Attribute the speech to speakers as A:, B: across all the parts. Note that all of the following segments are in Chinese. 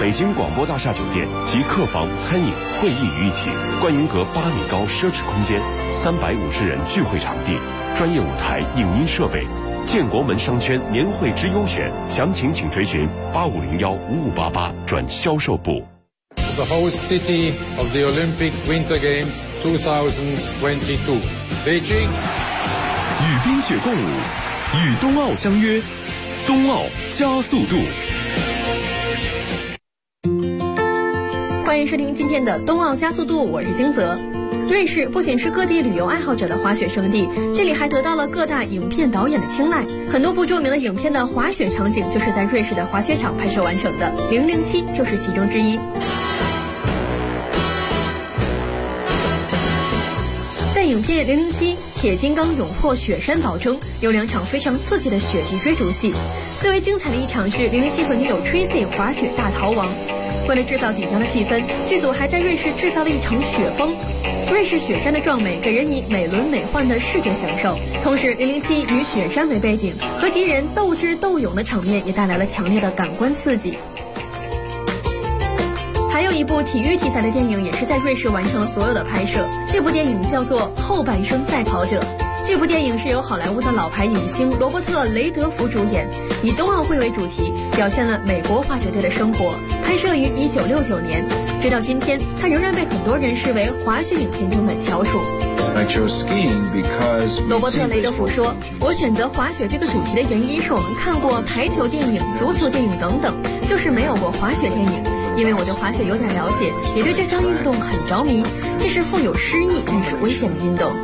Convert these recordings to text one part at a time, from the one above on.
A: 北京广播大厦酒店集客房、餐饮、会议于一体，观云阁8米高奢侈空间，350人聚会场地，专业舞台、影音设备。建国门商圈年会之优选，详情请追询8501-5588转销售部。
B: The host city of the Olympic Winter Games 2022, Beijing。
A: 与冰雪共舞，与冬奥相约，冬奥加速度。
C: 欢迎收听今天的冬奥加速度，我是金泽。瑞士不仅是各地旅游爱好者的滑雪胜地，这里还得到了各大影片导演的青睐。很多部著名的影片的滑雪场景就是在瑞士的滑雪场拍摄完成的，007就是其中之一。在影片007铁金刚勇破雪山堡中，有2场非常刺激的雪地追逐戏。最为精彩的一场是007和女友 Tracy 滑雪大逃亡。为了制造紧张的气氛，剧组还在瑞士制造了一场雪崩。瑞士雪山的壮美给人以美轮美奂的视觉享受，同时007以雪山为背景，和敌人斗智斗勇的场面也带来了强烈的感官刺激。还有一部体育题材的电影也是在瑞士完成了所有的拍摄，这部电影叫做《后半生赛跑者》。这部电影是由好莱坞的老牌影星罗伯特·雷德福主演，以冬奥会为主题，表现了美国滑雪队的生活。拍摄于1969年，直到今天，它仍然被很多人视为滑雪影片中的翘楚。罗伯特·雷德福说：“我选择滑雪这个主题的原因是我们看过排球电影、足球电影等等，就是没有过滑雪电影。因为我对滑雪有点了解，也对这项运动很着迷。这是富有诗意但是危险的运动。”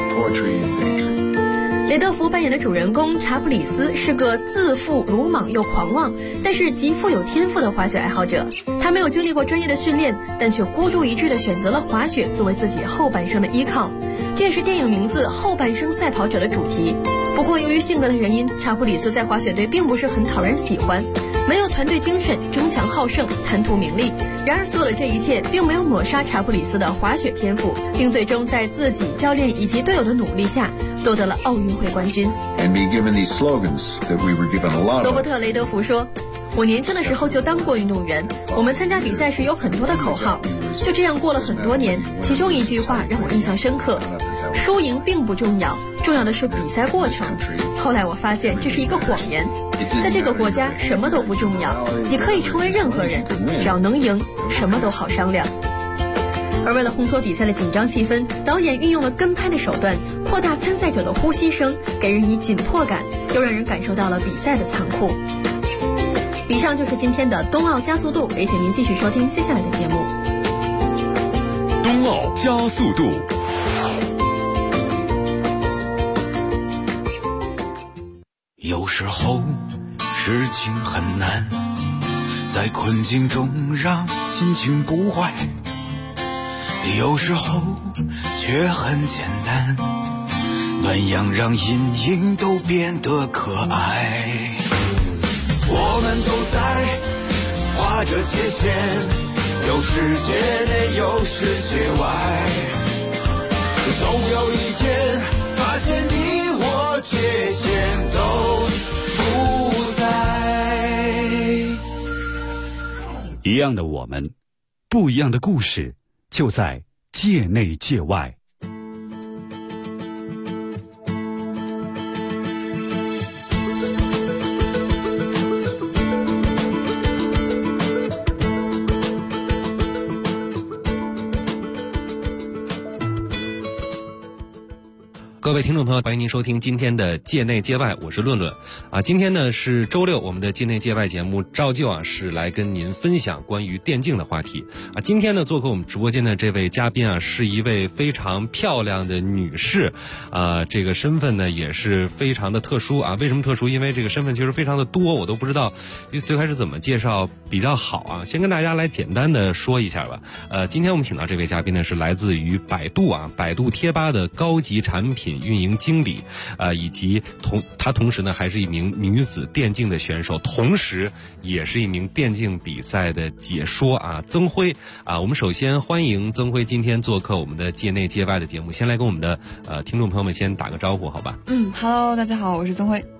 C: 雷德福扮演的主人公查普里斯是个自负、鲁莽又狂妄，但是极富有天赋的滑雪爱好者。他没有经历过专业的训练，但却孤注一掷地选择了滑雪作为自己后半生的依靠。这也是电影名字《后半生赛跑者》的主题。不过由于性格的原因，查普里斯在滑雪队并不是很讨人喜欢，没有团队精神，争强好胜，贪图名利。然而所有的这一切并没有抹杀查普里斯的滑雪天赋，并最终在自己、教练以及队友的努力下夺得了奥运会冠军。罗伯特·雷德福说：“我年轻的时候就当过运动员，我们参加比赛时有很多的口号，就这样过了很多年。其中一句话让我印象深刻：输赢并不重要，重要的是比赛过程。后来我发现这是一个谎言，在这个国家什么都不重要，你可以成为任何人，只要能赢，什么都好商量。”而为了烘托比赛的紧张气氛，导演运用了跟拍的手段，扩大参赛者的呼吸声，给人以紧迫感，又让人感受到了比赛的残酷。以上就是今天的冬奥加速度，也请您继续收听接下来的节目。
A: 冬奥加速度。
D: 有时候事情很难，在困境中让心情不坏，有时候却很简单，暖阳让阴影都变得可爱。我们都在划着界限，有世界内有世界外，总有一天发现你我界限都不在。
E: 一样的我们，不一样的故事，就在界内界外。
F: 各位听众朋友，欢迎您收听今天的界内界外，我是论论啊。今天呢是周六，我们的界内界外节目照旧是来跟您分享关于电竞的话题啊。今天呢做客我们直播间的这位嘉宾是一位非常漂亮的女士啊，这个身份呢也是非常的特殊啊。为什么特殊？因为这个身份确实非常的多，我都不知道最开始怎么介绍比较好啊。先跟大家来简单的说一下吧。今天我们请到这位嘉宾呢是来自于百度百度贴吧的高级产品运营经理，以及她同时呢还是一名女子电竞的选手，同时也是一名电竞比赛的解说曾辉我们首先欢迎曾辉今天做客我们的界内界外的节目，先来跟我们的听众朋友们先打个招呼好吧？
G: Hello， 大家好，我是曾辉。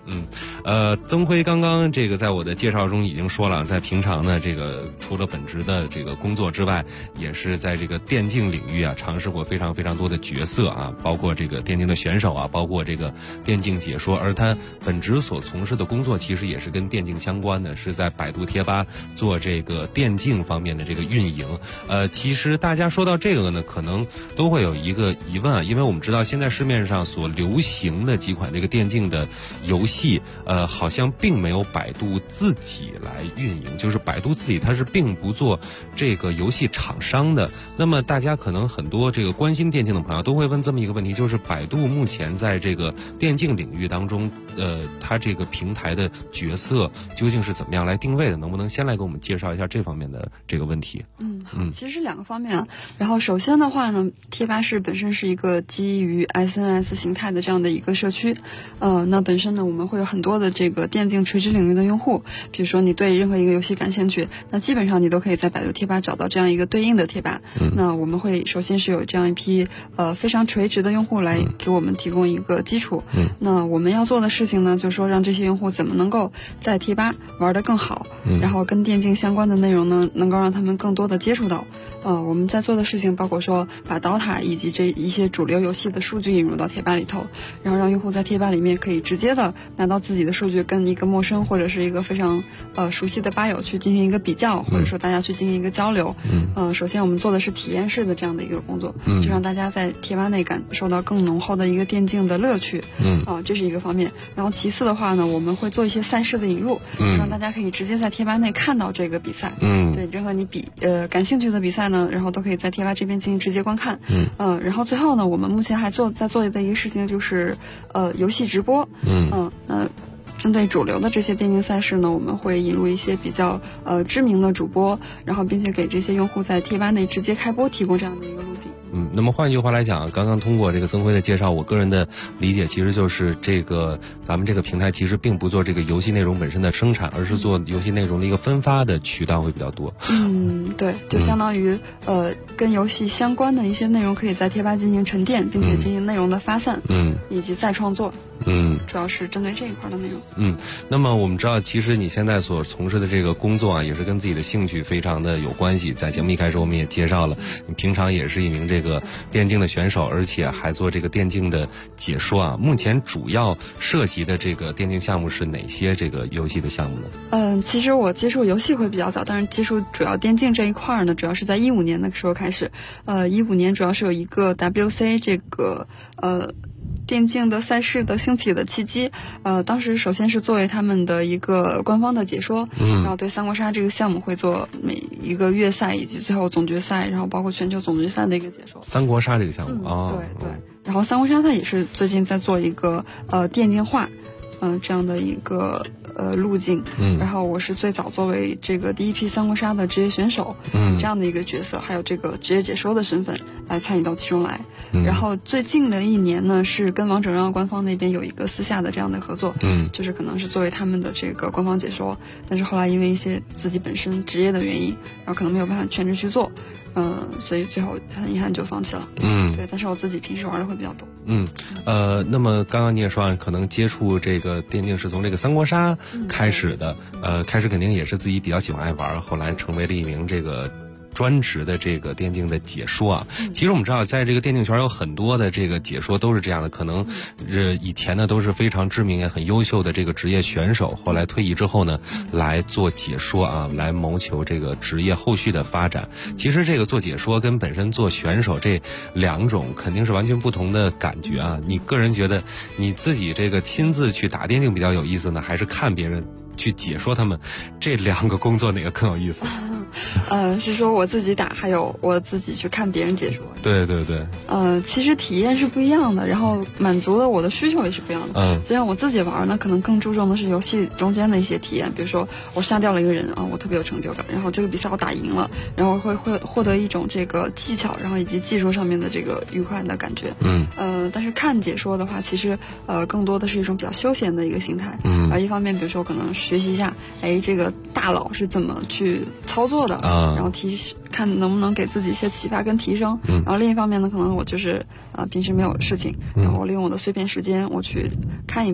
F: 曾辉刚刚这个在我的介绍中已经说了，在平常呢，这个除了本职的这个工作之外，也是在这个电竞领域啊尝试过非常非常多的角色啊，包括这个电竞的选手啊，包括这个电竞解说。而他本职所从事的工作其实也是跟电竞相关的，是在百度贴吧做这个电竞方面的这个运营。其实大家说到这个呢，可能都会有一个疑问啊，因为我们知道现在市面上所流行的几款这个电竞的游戏，好像并没有百度自己来运营，就是百度自己它是并不做这个游戏厂商的。那么大家可能很多这个关心电竞的朋友都会问这么一个问题，就是百度目前在这个电竞领域当中，它这个平台的角色究竟是怎么样来定位的？能不能先来给我们介绍一下这方面的这个问题？
G: 其实是2个方面啊。然后首先的话呢，贴吧是本身是一个基于 SNS 形态的这样的一个社区，那本身呢我们会有很多的这个电竞垂直领域的用户，比如说你对任何一个游戏感兴趣，那基本上你都可以在百度贴吧找到这样一个对应的贴吧。那我们会首先是有这样一批非常垂直的用户来给我们提供一个基础。那我们要做的事情呢，就是说让这些用户怎么能够在贴吧玩得更好，然后跟电竞相关的内容呢，能够让他们更多的接触到。我们在做的事情包括说把 DOTA 以及这一些主流游戏的数据引入到贴吧里头，然后让用户在贴吧里面可以直接的拿到自己的数据，跟一个陌生或者是一个非常熟悉的吧友去进行一个比较，或者说大家去进行一个交流。首先我们做的是体验式的这样的一个工作，就让大家在贴吧内感受到更浓厚的一个电竞的乐趣。这是一个方面。然后其次的话呢，我们会做一些赛事的引入，让大家可以直接在贴吧内看到这个比赛。对，任何你感兴趣的比赛呢，然后都可以在贴吧这边进行直接观看。然后最后呢，我们目前还在做的一个事情就是游戏直播。针对主流的这些电竞赛事呢，我们会引入一些比较知名的主播，然后并且给这些用户在贴吧内直接开播提供这样的一个路径。
F: 那么换句话来讲，刚刚通过这个曾辉的介绍，我个人的理解其实就是这个咱们这个平台其实并不做这个游戏内容本身的生产，而是做游戏内容的一个分发的渠道会比较多。
G: 对，就相当于跟游戏相关的一些内容可以在贴吧进行沉淀，并且进行内容的发散，以及再创作。主要是针对这一块的内容。
F: 那么我们知道，其实你现在所从事的这个工作啊，也是跟自己的兴趣非常的有关系。在节目一开始我们也介绍了，你平常也是一名这个电竞的选手，而且还做这个电竞的解说啊。目前主要涉及的这个电竞项目是哪些这个游戏的项目呢？
G: 其实我接触游戏会比较早，但是接触主要电竞这一块呢，主要是在2015年那个时候开始。2015年主要是有一个 WC 这个电竞的赛事的兴起的契机。当时首先是作为他们的一个官方的解说，然后对三国杀这个项目会做每一个月赛以及最后总决赛，然后包括全球总决赛的一个解说。
F: 三国杀这个项目
G: 对。然后三国杀它也是最近在做一个电竞化这样的一个路径。然后我是最早作为这个第一批三国杀的职业选手，这样的一个角色，还有这个职业解说的身份来参与到其中来。然后最近的1年呢，是跟王者荣耀官方那边有一个私下的这样的合作，就是可能是作为他们的这个官方解说，但是后来因为一些自己本身职业的原因，然后可能没有办法全职去做，所以最后很遗憾就放弃了。对，但是我自己平时玩的会比较多。
F: 那么刚刚你也说，可能接触这个电竞是从这个三国杀开始的，开始肯定也是自己比较喜欢爱玩，后来成为了一名这个专职的这个电竞的解说啊。其实我们知道，在这个电竞圈有很多的这个解说都是这样的，可能以前呢都是非常知名也很优秀的这个职业选手，后来退役之后呢来做解说啊，来谋求这个职业后续的发展。其实这个做解说跟本身做选手这2种肯定是完全不同的感觉啊。你个人觉得你自己这个亲自去打电竞比较有意思呢，还是看别人去解说他们，这2个工作哪个更有意思？
G: 是说我自己打，还有我自己去看别人解说。
F: 对。
G: 其实体验是不一样的，然后满足了我的需求也是不一样的。就像我自己玩呢，可能更注重的是游戏中间的一些体验，比如说我杀掉了一个人啊，我特别有成就感，然后这个比赛我打赢了，然后会获得一种这个技巧，然后以及技术上面的这个愉快的感觉。但是看解说的话，其实更多的是一种比较休闲的一个心态。一方面比如说可能学习一下，这个大佬是怎么去操作的，然后看能不能给自己一些启发跟提升。然后另一方面呢，可能我就是平时没有事情，然后我利用我的碎片时间我去看一把。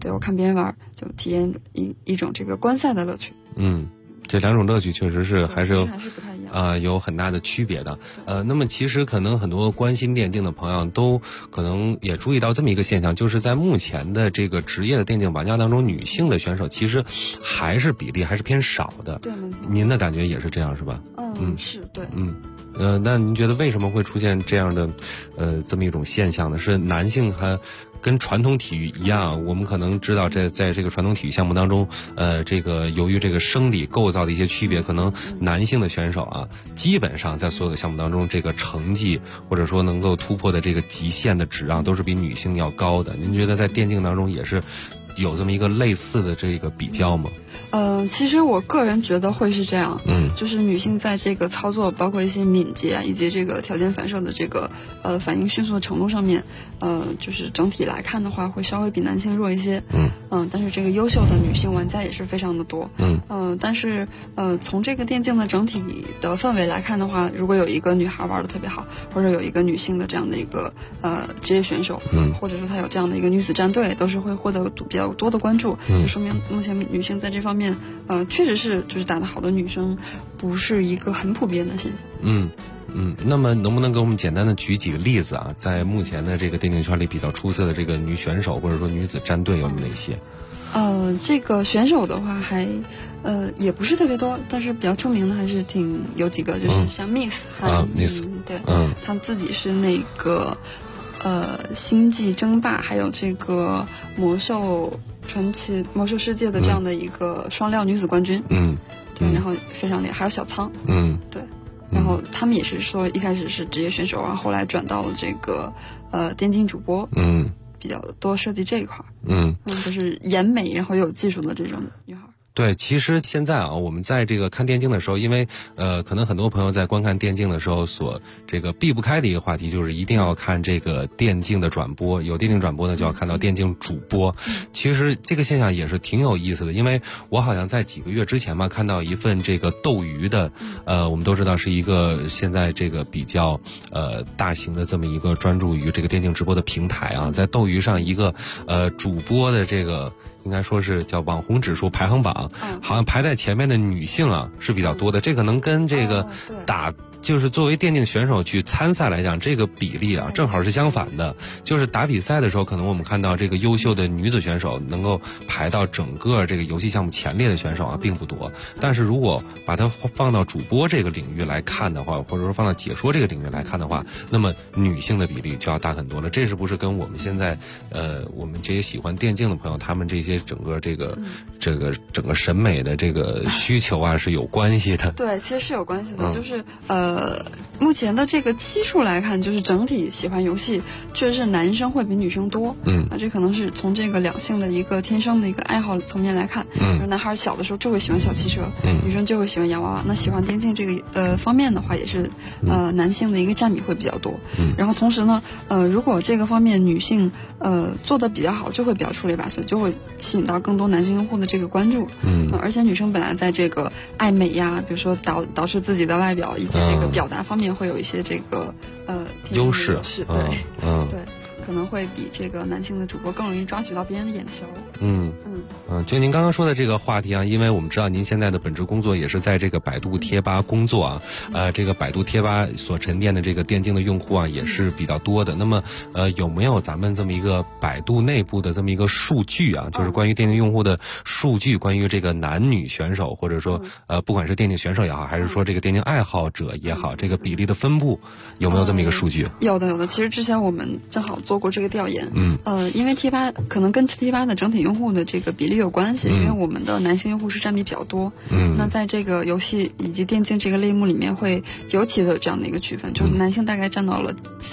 G: 对，我看别人玩就体验一种这个观赛的乐趣。
F: 这两种乐趣确实是还是
G: 不太一样
F: 有很大的区别的。那么其实可能很多关心电竞的朋友都可能也注意到这么一个现象，就是在目前的这个职业的电竞玩家当中，女性的选手其实还是比例还是偏少的。
G: 对，没错。
F: 您的感觉也是这样是吧？
G: 是对。
F: 那您觉得为什么会出现这样的这么一种现象呢？是男性还跟传统体育一样，我们可能知道在这个传统体育项目当中，这个由于这个生理构造的一些区别，可能男性的选手啊，基本上在所有的项目当中，这个成绩或者说能够突破的这个极限的质量都是比女性要高的。您觉得在电竞当中也是有这么一个类似的这个比较吗？
G: 其实我个人觉得会是这样，就是女性在这个操作，包括一些敏捷啊，以及这个条件反射的这个反应迅速的程度上面，就是整体来看的话，会稍微比男性弱一些。但是这个优秀的女性玩家也是非常的多。但是从这个电竞的整体的氛围来看的话，如果有一个女孩玩的特别好，或者有一个女性的这样的一个职业选手，或者说她有这样的一个女子战队，都是会获得比较多的关注，就说明目前女性在这方面确实是就是打得好的女生不是一个很普遍的现象。
F: 那么能不能给我们简单的举几个例子啊？在目前的这个电竞圈里比较出色的这个女选手或者说女子战队有哪些？
G: 这个选手的话还也不是特别多，但是比较出名的还是有几个，就是像 Miss 对，他自己是那个星际争霸还有这个魔兽传奇魔兽世界的这样的一个双料女子冠军。对，然后非常厉害，还有小仓。对，然后他们也是说一开始是职业选手啊，后来转到了这个电竞主播。比较多涉及这一块。就是颜美然后又有技术的这种女孩。
F: 对，其实现在啊，我们在这个看电竞的时候，因为可能很多朋友在观看电竞的时候所这个避不开的一个话题，就是一定要看这个电竞的转播，有电竞转播呢就要看到电竞主播。其实这个现象也是挺有意思的，因为我好像在几个月之前吧，看到一份这个斗鱼的，我们都知道是一个现在这个比较大型的这么一个专注于这个电竞直播的平台啊，在斗鱼上一个主播的这个应该说是叫网红指数排行榜，好像排在前面的女性啊是比较多的，这可能跟这个就是作为电竞选手去参赛来讲，这个比例啊正好是相反的。就是打比赛的时候，可能我们看到这个优秀的女子选手能够排到整个这个游戏项目前列的选手啊并不多。但是如果把它放到主播这个领域来看的话，或者说放到解说这个领域来看的话，那么女性的比例就要大很多了。这是不是跟我们现在我们这些喜欢电竞的朋友，他们这些整个整个审美的这个需求啊是有关系的？
G: 对，其实是有关系的，就是目前的这个基数来看，就是整体喜欢游戏确实是男生会比女生多。这可能是从这个两性的一个天生的一个爱好层面来看。男孩小的时候就会喜欢小汽车，女生就会喜欢洋娃娃。那喜欢电竞这个方面的话，也是男性的一个占比会比较多。然后同时呢，如果这个方面女性做得比较好，就会比较出类拔萃，就会吸引到更多男性用户的这个关注。而且女生本来在这个爱美呀，比如说捯饬自己的外表以及这个表达方面会有一些这个
F: 优势。
G: 对，可能会比这个男性的主播更容易抓取到别人的眼球。
F: 就您刚刚说的这个话题啊，因为我们知道您现在的本职工作也是在这个百度贴吧工作啊，这个百度贴吧所沉淀的这个电竞的用户啊也是比较多的。那么有没有咱们这么一个百度内部的这么一个数据啊，就是关于电竞用户的数据，关于这个男女选手或者说不管是电竞选手也好，还是说这个电竞爱好者也好，这个比例的分布有没有这么一个数据？
G: 有的。其实之前我们正好做过这个调研。因为贴吧可能跟贴吧的整体用户的这个比例有关系，因为我们的男性用户是占比比较多。那在这个游戏以及电竞这个类目里面会尤其的有这样的一个区分，就是男性大概占到了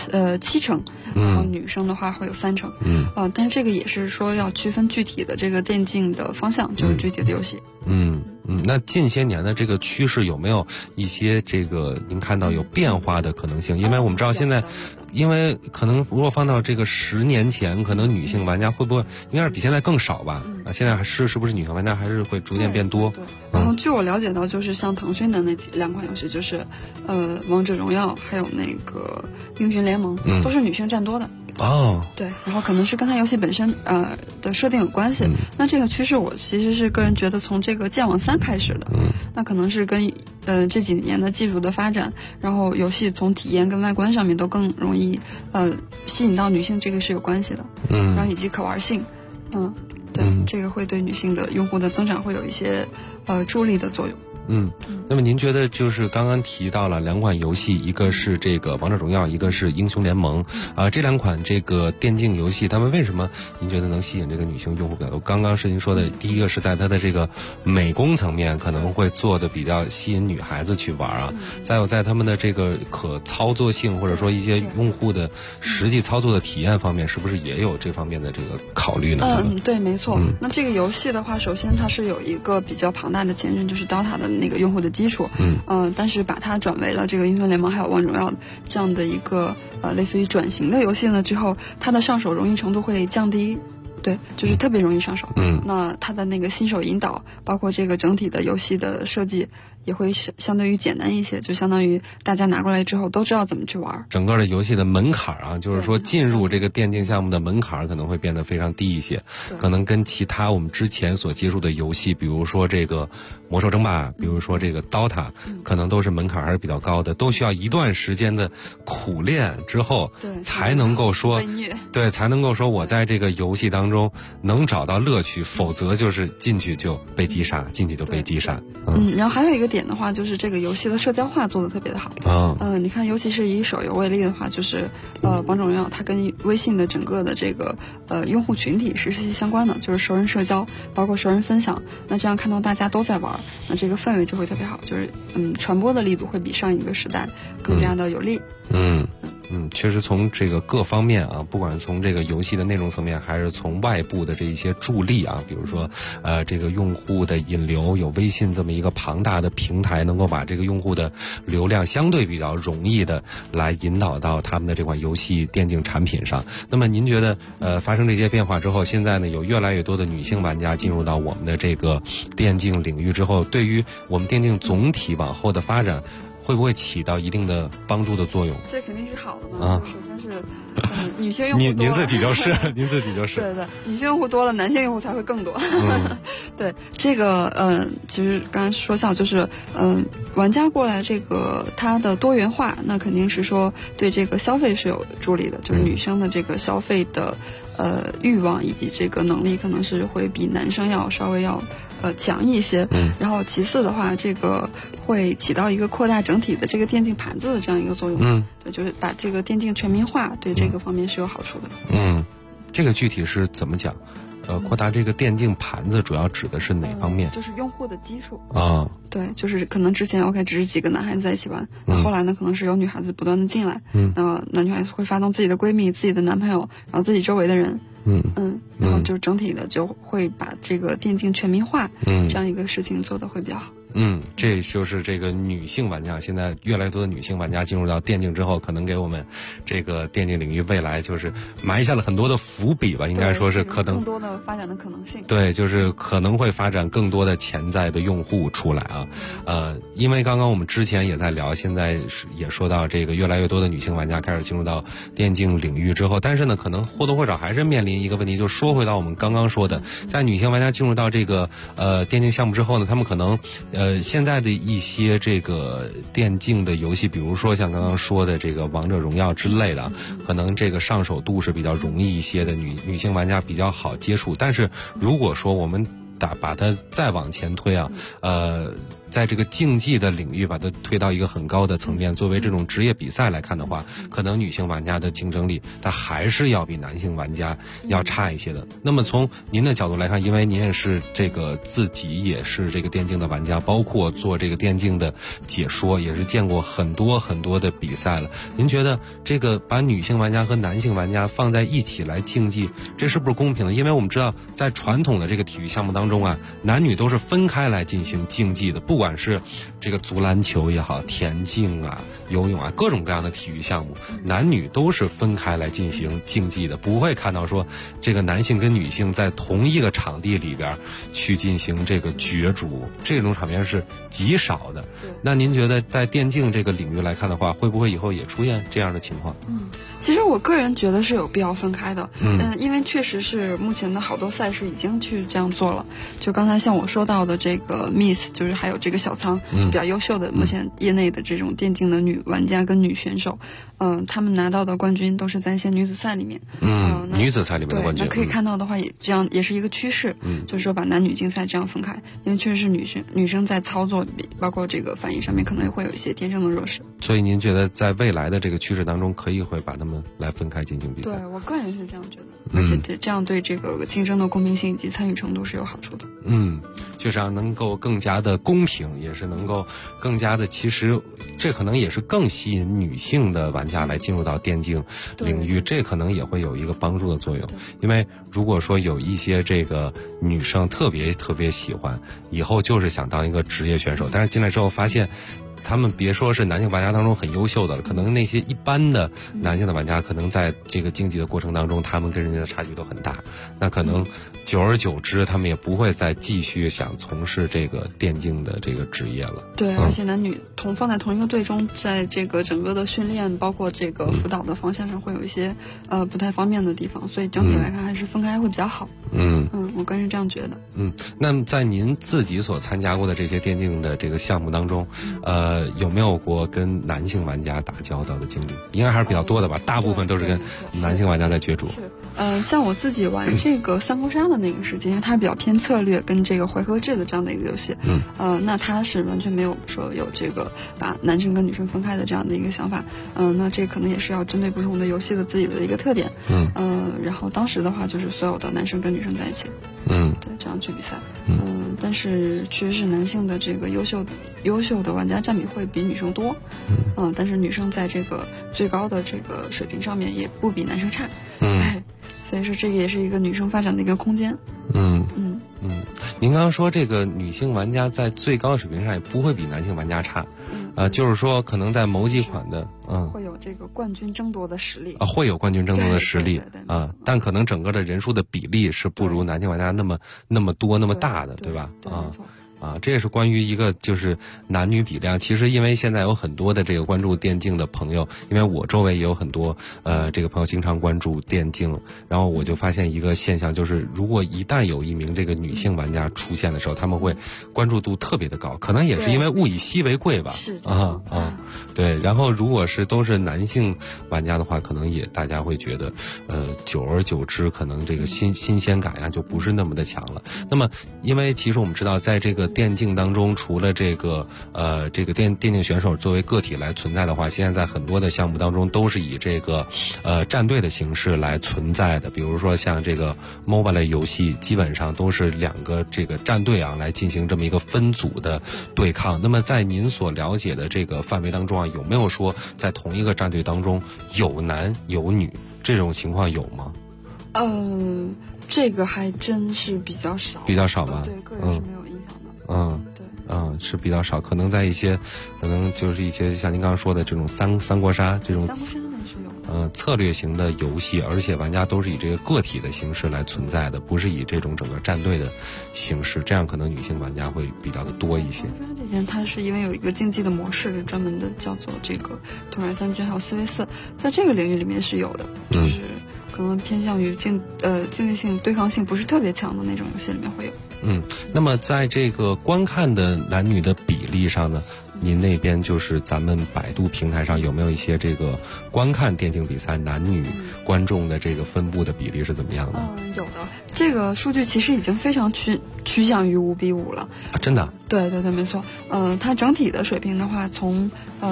G: 70%，然后女生的话会有30%。但是这个也是说要区分具体的这个电竞的方向，就是具体的游戏。
F: 那近些年的这个趋势有没有一些这个您看到有变化的可能性？因为我们知道现在，因为可能如果放到这个10年前，可能女性玩家会不会应该是比现在更少吧？现在是不是女性玩家还是会逐渐变多？
G: 对。然后据我了解到，就是像腾讯的那2款游戏，就是王者荣耀还有那个英雄联盟，都是女性占多的。
F: 哦，
G: 对，然后可能是跟它游戏本身的设定有关系。那这个趋势我其实是个人觉得从这个剑网3开始的，那可能是跟这几年的技术的发展，然后游戏从体验跟外观上面都更容易吸引到女性，这个是有关系的。然后以及可玩性，对，这个会对女性的用户的增长会有一些助力的作用。
F: 那么您觉得就是刚刚提到了2款游戏，一个是这个王者荣耀，一个是英雄联盟这2款这个电竞游戏，他们为什么您觉得能吸引这个女性用户比较多？刚刚是您说的第一个是在它的这个美工层面可能会做的比较吸引女孩子去玩再有在他们的这个可操作性或者说一些用户的实际操作的体验方面，是不是也有这方面的这个考虑呢？
G: 对，没错。那这个游戏的话，首先它是有一个比较庞大的前身，就是 DOTA 的那个用户的基础，但是把它转为了这个英雄联盟还有王者荣耀这样的一个类似于转型的游戏呢之后，它的上手容易程度会降低。对，就是特别容易上手。那它的那个新手引导，包括这个整体的游戏的设计，也会相对于简单一些，就相当于大家拿过来之后都知道怎么去玩。整个的游戏的门槛就是说进入这个电竞项目的门槛可能会变得非常低一些，可能跟其他我们之前所接触的游戏，比如说这个魔兽争霸，比如说这个 DOTA，可能都是门槛还是比较高的，都需要一段时间的苦练之后，才能够说，才能够说我在这个游戏当中能找到乐趣，否则就是进去就被击杀，然后还有一个点的话，就是这个游戏的社交化做得特别的好。你看，尤其是以手游为例的话，就是王者荣耀它跟微信的整个的这个用户群体是息息相关的，就是熟人社交，包括熟人分享。那这样看到大家都在玩，那这个氛围就会特别好，就是传播的力度会比上一个时代更加的有力。确实从这个各方面不管从这个游戏的内容层面，还是从外部的这一些助力比如说这个用户的引流，有微信这么一个庞大的平台，能够把这个用户的流量相对比较容易的来引导到他们的这款游戏电竞产品上。那么您觉得发生这些变化之后，现在呢有越来越多的女性玩家进入到我们的这个电竞领域之后，对于我们电竞总体往后的发展会不会起到一定的帮助的作用？ 这肯定是好的嘛。就首先是女性用户多了，
F: 您自己就是，
G: 对，女性用户多了，男性用户才会更多。对，这个其实刚才说笑，就是玩家过来这个它的多元化，那肯定是说对这个消费是有助力的，就是女生的这个消费的欲望以及这个能力可能是会比男生要稍微要强一些。然后其次的话，这个会起到一个扩大整体的这个电竞盘子的这样一个作用。对，就是把这个电竞全民化，对这个方面是有好处的。
F: 这个具体是怎么讲？扩大这个电竞盘子主要指的是哪方面？
G: 就是用户的基数对，就是可能之前 OK 只是几个男孩子在一起玩，后来呢可能是有女孩子不断的进来，那女孩子会发动自己的闺蜜、自己的男朋友，然后自己周围的人。然后就整体的就会把这个电竞全民化这样一个事情做得会比较好。
F: 这就是这个女性玩家，现在越来越多的女性玩家进入到电竞之后，可能给我们这个电竞领域未来就是埋下了很多的伏笔吧，应该说是可能
G: 更多的发展的可能性。
F: 对，就是可能会发展更多的潜在的用户出来因为刚刚我们之前也在聊，现在也说到这个越来越多的女性玩家开始进入到电竞领域之后，但是呢可能或多或少还是面临一个问题，就说回到我们刚刚说的，在女性玩家进入到这个电竞项目之后呢，他们可能现在的一些这个电竞的游戏，比如说像刚刚说的这个王者荣耀之类的，可能这个上手度是比较容易一些的，女性玩家比较好接触。但是如果说我们把它再往前推在这个竞技的领域把它推到一个很高的层面，作为这种职业比赛来看的话，可能女性玩家的竞争力它还是要比男性玩家要差一些的。那么从您的角度来看，因为您也是这个自己也是这个电竞的玩家，包括做这个电竞的解说，也是见过很多很多的比赛了，您觉得这个把女性玩家和男性玩家放在一起来竞技，这是不是公平的？因为我们知道在传统的这个体育项目当中男女都是分开来进行竞技的，不管管是这个足篮球也好，田径啊、游泳啊，各种各样的体育项目，男女都是分开来进行竞技的，不会看到说这个男性跟女性在同一个场地里边去进行这个角逐，这种场面是极少的。那您觉得在电竞这个领域来看的话，会不会以后也出现这样的情况？
G: 其实我个人觉得是有必要分开的，因为确实是目前的好多赛事已经去这样做了。就刚才像我说到的这个 Miss， 就是还有这个小仓，比较优秀的目前业内的这种电竞的女玩家跟女选手，他们拿到的冠军都是在一些女子赛里面，
F: 女子赛里面的冠军。
G: 那可以看到的话，也这样也是一个趋势，就是说把男女竞赛这样分开，因为确实是女生在操作包括这个反应上面可能会有一些天生的弱势。
F: 所以您觉得在未来的这个趋势当中，可以会把他们来分开进行比赛？
G: 对，我个人是这样觉得，而且这样对这个竞争的公平性以及参与程度是有好处的。
F: 就是让能够更加的公平，也是能够更加的，其实这可能也是更吸引女性的玩家来进入到电竞领域，这可能也会有一个帮助的作用。因为如果说有一些这个女生特别喜欢，以后就是想当一个职业选手，但是进来之后发现他们别说是男性玩家当中很优秀的了，可能那些一般的男性的玩家，可能在这个竞技的过程当中，他们跟人家的差距都很大。那可能久而久之，他们也不会再继续想从事这个电竞的这个职业了。
G: 对，而且男女放在同一个队中，在这个整个的训练，包括这个辅导的方向上，会有一些不太方便的地方，所以整体来看还是分开会比较好。我个人是这样觉得。
F: 那么在您自己所参加过的这些电竞的这个项目当中，有没有过跟男性玩家打交道的经历？应该还是比较多的吧，大部分都是跟男性玩家在角逐。
G: 像我自己玩这个三国杀的那个时间，因为它是比较偏策略跟这个回合制的这样的一个游戏，那它是完全没有说有这个把男生跟女生分开的这样的一个想法，那这可能也是要针对不同的游戏的自己的一个特点，然后当时的话就是所有的男生跟女生在一起，对，这样去比赛，但是确实是男性的这个优秀的玩家占比会比女生多，但是女生在这个最高的这个水平上面也不比男生差，对，所以说这个也是一个女生发展的一个空间。
F: 您刚刚说这个女性玩家在最高水平上也不会比男性玩家差，就是说可能在某几款的
G: 会有这个冠军争夺的实力
F: 会有冠军争夺的实力
G: 对，
F: 但可能整个的人数的比例是不如男性玩家那么多那么大的，对吧？这也是关于一个就是男女比量。其实因为现在有很多的这个关注电竞的朋友，因为我周围也有很多这个朋友经常关注电竞，然后我就发现一个现象，就是如果一旦有一名这个女性玩家出现的时候，他们会关注度特别的高，可能也是因为物以稀为贵吧。
G: 是
F: 对。然后如果是都是男性玩家的话，可能也大家会觉得久而久之可能这个新鲜感呀就不是那么的强了。那么因为其实我们知道在这个电竞当中，除了这个电竞选手作为个体来存在的话，现在在很多的项目当中都是以这个战队的形式来存在的。比如说像这个 MOBA 类游戏，基本上都是两个这个战队来进行这么一个分组的对抗。那么在您所了解的这个范围当中有没有说在同一个战队当中有男有女这种情况有吗？
G: 这个还真是比较少吧？对，个人是没有印象的。
F: 是比较少，可能在一些，可能就是一些像您刚刚说的这种三国杀这种策略型的游戏，而且玩家都是以这个个体的形式来存在的，不是以这种整个战队的形式，这样可能女性玩家会比较的多一些。
G: 这边它是因为有一个竞技的模式，是专门的叫做这个同人三军还有4v4，在这个领域里面是有的，就是可能偏向于竞技性对抗性不是特别强的那种游戏里面会有。
F: 那么在这个观看的男女的比例上呢，您那边就是咱们百度平台上有没有一些这个观看电竞比赛男女观众的这个分布的比例是怎么样的？
G: 有的，这个数据其实已经非常趋向于5:5了
F: 真的？
G: 对，没错。它整体的水平的话，从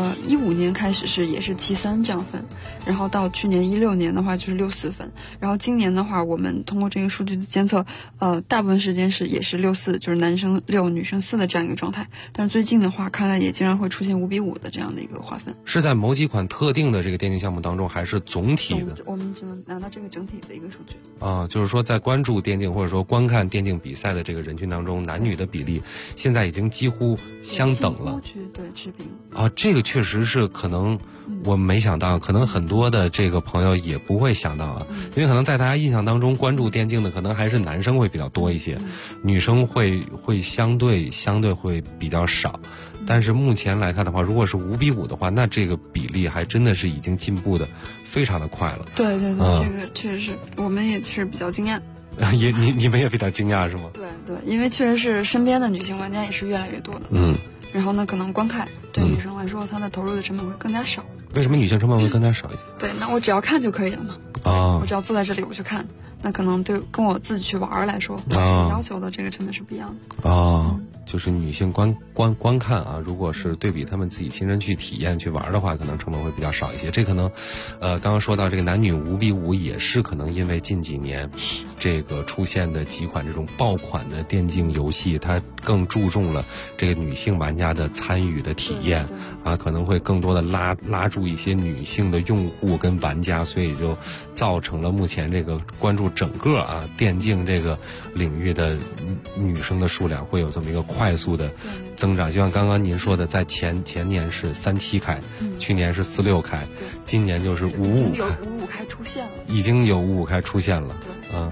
G: 15年开始也是7:3这样分，然后到去年16年的话就是6:4分，然后今年的话，我们通过这个数据的监测，大部分时间也是6:4，就是男生6女生4的这样一个状态。但是最近的话，看来也经常会出现5:5的这样的一个划分。
F: 是在某几款特定的这个电竞项目当中，还是总体的？
G: 我们只能拿到这个整体的一个数据。
F: 就是说在关注注电竞或者说观看电竞比赛的这个人群当中，男女的比例现在已经几乎相等了。
G: 对，持平。
F: 啊，这个确实是可能我没想到，可能很多的这个朋友也不会想到啊，因为可能在大家印象当中，关注电竞的可能还是男生会比较多一些，女生会相对会比较少。但是目前来看的话，如果是5比5的话，那这个比例还真的是已经进步的非常的快了。
G: 对，这个确实是我们也是比较惊讶。
F: 你们也比较惊讶是吗？
G: 对，因为确实是身边的女性玩家也是越来越多的。然后呢，可能观看对女生来说，她的投入的成本会更加少。
F: 为什么女性成本会更加少一些？
G: 对，那我只要看就可以了嘛。我只要坐在这里我去看，那可能对跟我自己去玩来说，要求的这个成本是不一样的。
F: 就是女性观看啊，如果是对比他们自己亲身去体验去玩的话，可能成本会比较少一些。这可能，刚刚说到这个男女5比5，也是可能因为近几年这个出现的几款这种爆款的电竞游戏，它更注重了这个女性玩家的参与的体验啊，可能会更多的拉住一些女性的用户跟玩家，所以就造成了目前这个关注整个电竞这个领域的女生的数量会有这么一个快速的增长。就像刚刚您说的，在前年是37开，去年是46开，今年就是55开，已经有55开出现了。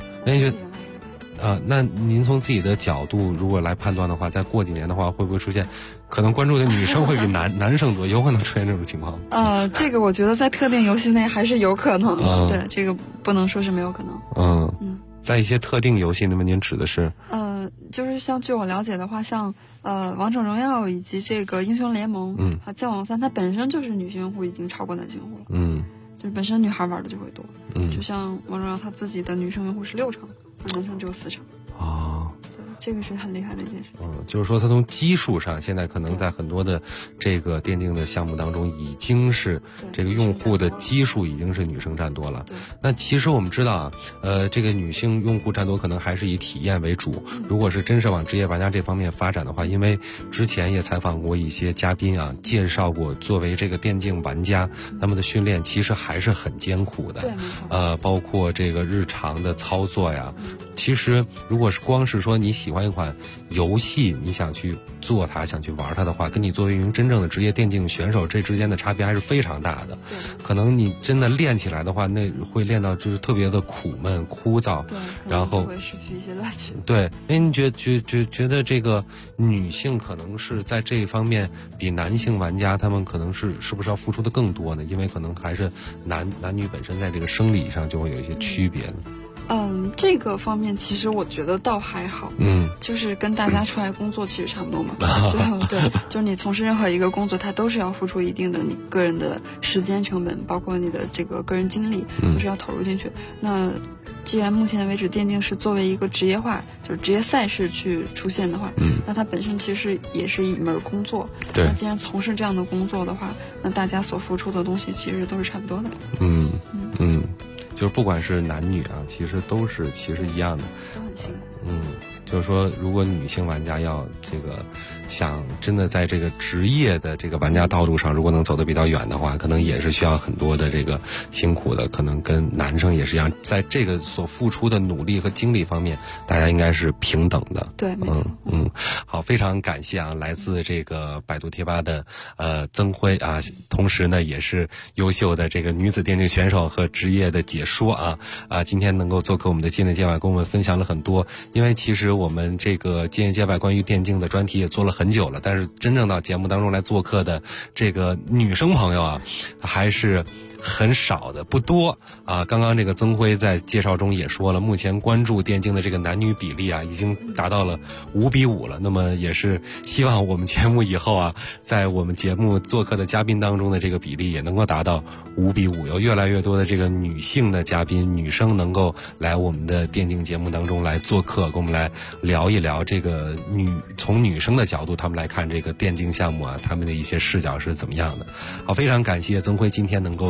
F: 那您从自己的角度如果来判断的话，再过几年的话，会不会出现可能关注的女生会比男生多，有可能出现这种情况？
G: 这个我觉得在特定游戏内还是有可能的。对，这个不能说是没有可能。
F: 在一些特定游戏，那么您指的是？
G: 就是像据我了解的话，像王者荣耀以及这个英雄联盟，剑网3，它本身就是女性用户已经超过男性用户了。就是本身女孩玩的就会多。就像王者荣耀，它自己的女生用户是6场，而男生只有4场。对，这个是很厉害的一件事情。
F: 就是说它从基数上，现在可能在很多的这个电竞的项目当中，已经是这个用户的基数已经是女生占多了。那其实我们知道啊，这个女性用户占多可能还是以体验为主。如果是真是往职业玩家这方面发展的话，因为之前也采访过一些嘉宾啊，介绍过作为这个电竞玩家，他们的训练其实还是很艰苦的。包括这个日常的操作呀，其实如果是光是说你喜欢一款游戏，你想去做它，想去玩它的话，跟你作为一名真正的职业电竞选手，这之间的差别还是非常大的。可能你真的练起来的话，那会练到就是特别的苦闷枯燥，然后
G: 会失去一些乐趣。
F: 对，您觉得这个女性可能是在这一方面比男性玩家他们可能是不是要付出的更多呢？因为可能还是男女本身在这个生理上就会有一些区别呢。
G: 这个方面其实我觉得倒还好，就是跟大家出来工作其实差不多嘛。就是你从事任何一个工作，它都是要付出一定的你个人的时间成本，包括你的这个个人精力，都是要投入进去。那既然目前为止电竞是作为一个职业化，就是职业赛事去出现的话，那它本身其实也是一门工作。那既然从事这样的工作的话，那大家所付出的东西其实都是差不多的。
F: 就是不管是男女啊，其实都是一样的，
G: 都很辛苦。
F: 就是说，如果女性玩家要这个想真的在这个职业的这个玩家道路上，如果能走得比较远的话，可能也是需要很多的这个辛苦的，可能跟男生也是一样，在这个所付出的努力和精力方面，大家应该是平等的。
G: 对，没错。
F: 好，非常感谢啊，来自这个百度贴吧的曾辉啊，同时呢也是优秀的这个女子电竞选手和职业的解说啊，今天能够做客我们的界内界外，跟我们分享了很多。因为其实我们这个界内界外关于电竞的专题也做了很久了，但是真正到节目当中来做客的这个女生朋友啊，还是很少的，不多啊。刚刚这个曾辉在介绍中也说了，目前关注电竞的这个男女比例啊，已经达到了5比5了。那么也是希望我们节目以后啊，在我们节目做客的嘉宾当中的这个比例也能够达到5比5，有越来越多的这个女性的嘉宾、女生能够来我们的电竞节目当中来做客，跟我们来聊一聊这个从女生的角度，他们来看这个电竞项目啊，他们的一些视角是怎么样的。好，非常感谢曾辉今天能够